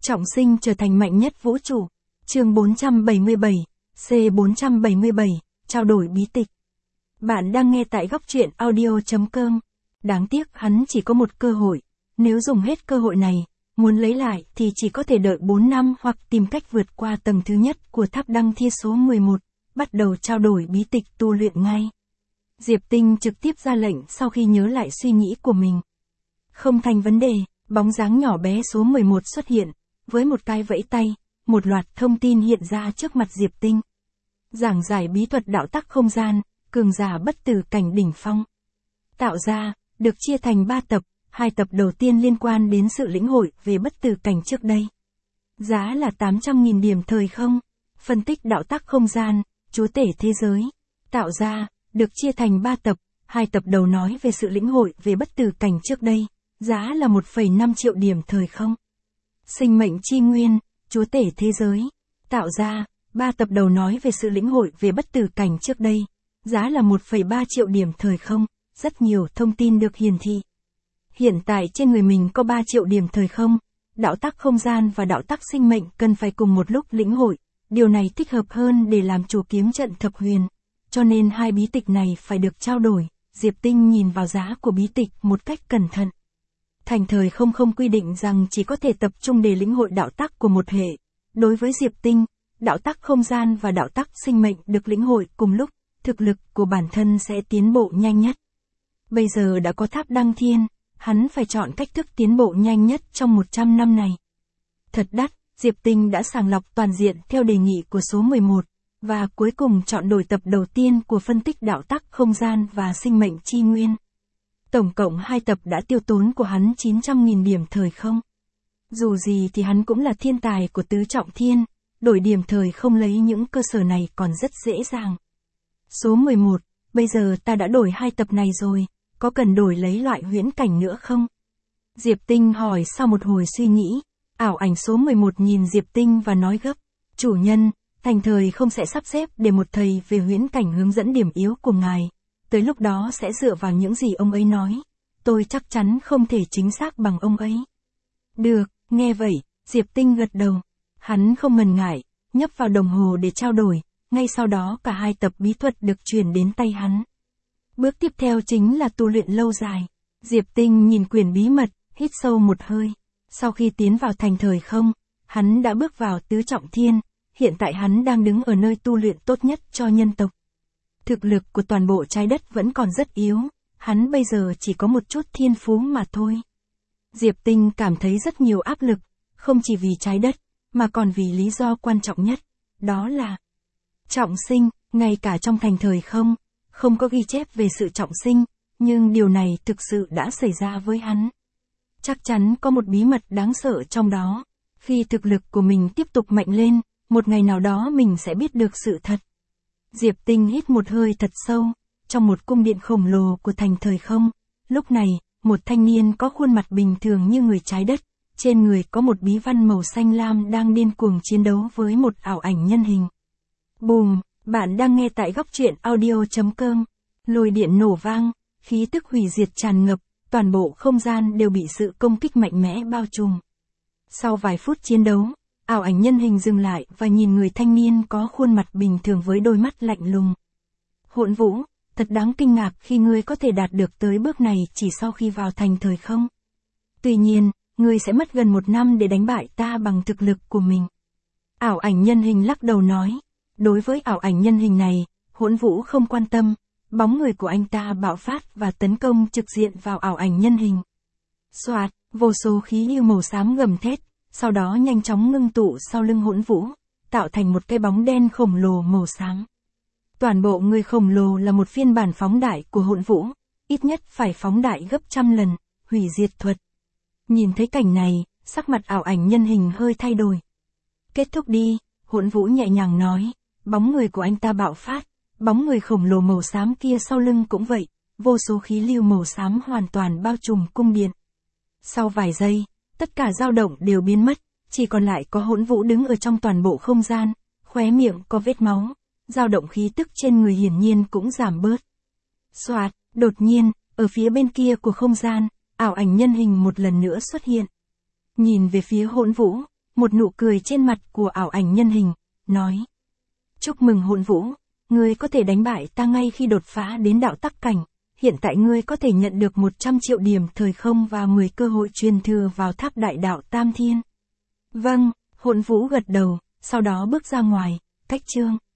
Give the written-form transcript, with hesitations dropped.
Trọng sinh trở thành mạnh nhất vũ trụ. Chương 477, C477, trao đổi bí tịch. Bạn đang nghe tại góc truyện audio.com. Đáng tiếc hắn chỉ có một cơ hội. Nếu dùng hết cơ hội này, muốn lấy lại thì chỉ có thể đợi 4 năm hoặc tìm cách vượt qua tầng thứ nhất của tháp đăng thiên số 11, bắt đầu trao đổi bí tịch tu luyện ngay. Diệp Tinh trực tiếp ra lệnh sau khi nhớ lại suy nghĩ của mình. Không thành vấn đề, bóng dáng nhỏ bé số 11 xuất hiện, với một cái vẫy tay, một loạt thông tin hiện ra trước mặt Diệp Tinh. Giảng giải bí thuật đạo tắc không gian, cường giả bất tử cảnh đỉnh phong. Tạo ra, được chia thành 3 tập, 2 tập đầu tiên liên quan đến sự lĩnh hội về bất tử cảnh trước đây. Giá là 800.000 điểm thời không. Phân tích đạo tắc không gian, chúa tể thế giới. Tạo ra, được chia thành 3 tập, 2 tập đầu nói về sự lĩnh hội về bất tử cảnh trước đây. Giá là 1,5 triệu điểm thời không. Sinh mệnh chi nguyên, chúa tể thế giới. Tạo ra, 3 tập đầu nói về sự lĩnh hội về bất tử cảnh trước đây. Giá là 1,3 triệu điểm thời không. Rất nhiều thông tin được hiển thị. Hiện tại trên người mình có 3 triệu điểm thời không. Đạo tắc không gian và đạo tắc sinh mệnh cần phải cùng một lúc lĩnh hội. Điều này thích hợp hơn để làm chủ kiếm trận thập huyền. Cho nên hai bí tịch này phải được trao đổi. Diệp Tinh nhìn vào giá của bí tịch một cách cẩn thận. Thành thời không quy định rằng chỉ có thể tập trung để lĩnh hội đạo tắc của một hệ. Đối với Diệp Tinh, đạo tắc không gian và đạo tắc sinh mệnh được lĩnh hội cùng lúc, thực lực của bản thân sẽ tiến bộ nhanh nhất. Bây giờ đã có tháp đăng thiên, hắn phải chọn cách thức tiến bộ nhanh nhất trong 100 năm này. Thật đắt, Diệp Tinh đã sàng lọc toàn diện theo đề nghị của số 11, và cuối cùng chọn đổi tập đầu tiên của phân tích đạo tắc không gian và sinh mệnh chi nguyên. Tổng cộng 2 tập đã tiêu tốn của hắn 900.000 điểm thời không. Dù gì thì hắn cũng là thiên tài của tứ trọng thiên, đổi điểm thời không lấy những cơ sở này còn rất dễ dàng. Số 11, bây giờ ta đã đổi 2 tập này rồi, có cần đổi lấy loại huyễn cảnh nữa không? Diệp Tinh hỏi sau một hồi suy nghĩ. Ảo ảnh số 11 nhìn Diệp Tinh và nói gấp. Chủ nhân, thành thời không sẽ sắp xếp để một thầy về huyễn cảnh hướng dẫn điểm yếu của ngài. Tới lúc đó sẽ dựa vào những gì ông ấy nói. Tôi chắc chắn không thể chính xác bằng ông ấy. Được, nghe vậy, Diệp Tinh gật đầu. Hắn không ngần ngại, nhấp vào đồng hồ để trao đổi. Ngay sau đó cả 2 tập bí thuật được truyền đến tay hắn. Bước tiếp theo chính là tu luyện lâu dài. Diệp Tinh nhìn quyển bí mật, hít sâu một hơi. Sau khi tiến vào thành thời không, hắn đã bước vào tứ trọng thiên. Hiện tại hắn đang đứng ở nơi tu luyện tốt nhất cho nhân tộc. Thực lực của toàn bộ trái đất vẫn còn rất yếu, hắn bây giờ chỉ có một chút thiên phú mà thôi. Diệp Tinh cảm thấy rất nhiều áp lực, không chỉ vì trái đất, mà còn vì lý do quan trọng nhất, đó là trọng sinh. Ngay cả trong thành thời không, không có ghi chép về sự trọng sinh, nhưng điều này thực sự đã xảy ra với hắn. Chắc chắn có một bí mật đáng sợ trong đó. Khi thực lực của mình tiếp tục mạnh lên, một ngày nào đó mình sẽ biết được sự thật. Diệp Tinh hít một hơi thật sâu, trong một cung điện khổng lồ của thành thời không. Lúc này, một thanh niên có khuôn mặt bình thường như người trái đất, trên người có một bí văn màu xanh lam đang điên cuồng chiến đấu với một ảo ảnh nhân hình. Bùm, bạn đang nghe tại góc truyện audio.com. Lôi điện nổ vang, khí tức hủy diệt tràn ngập, toàn bộ không gian đều bị sự công kích mạnh mẽ bao trùm. Sau vài phút chiến đấu, ảo ảnh nhân hình dừng lại và nhìn người thanh niên có khuôn mặt bình thường với đôi mắt lạnh lùng. Hỗn Vũ, thật đáng kinh ngạc khi ngươi có thể đạt được tới bước này chỉ sau khi vào thành thời không. Tuy nhiên, ngươi sẽ mất gần 1 năm để đánh bại ta bằng thực lực của mình. Ảo ảnh nhân hình lắc đầu nói. Đối với ảo ảnh nhân hình này, Hỗn Vũ không quan tâm. Bóng người của anh ta bạo phát và tấn công trực diện vào ảo ảnh nhân hình. Soạt, vô số khí lưu màu xám gầm thét, sau đó nhanh chóng ngưng tụ sau lưng Hỗn Vũ, tạo thành một cái bóng đen khổng lồ màu xám. Toàn bộ người khổng lồ là một phiên bản phóng đại của Hỗn Vũ, ít nhất phải phóng đại gấp 100 lần, hủy diệt thuật. Nhìn thấy cảnh này, sắc mặt ảo ảnh nhân hình hơi thay đổi. Kết thúc đi, Hỗn Vũ nhẹ nhàng nói, bóng người của anh ta bạo phát, bóng người khổng lồ màu xám kia sau lưng cũng vậy, vô số khí lưu màu xám hoàn toàn bao trùm cung điện. Sau vài giây, tất cả dao động đều biến mất, chỉ còn lại có Hỗn Vũ đứng ở trong toàn bộ không gian, khóe miệng có vết máu, dao động khí tức trên người hiển nhiên cũng giảm bớt. Soạt, đột nhiên, ở phía bên kia của không gian, ảo ảnh nhân hình một lần nữa xuất hiện. Nhìn về phía Hỗn Vũ, một nụ cười trên mặt của ảo ảnh nhân hình, nói. Chúc mừng Hồn Vũ, ngươi có thể đánh bại ta ngay khi đột phá đến đạo tắc cảnh, hiện tại ngươi có thể nhận được 100 triệu điểm thời không và 10 cơ hội truyền thừa vào tháp đại đạo Tam Thiên. Vâng, Hồn Vũ gật đầu, sau đó bước ra ngoài, cách chương.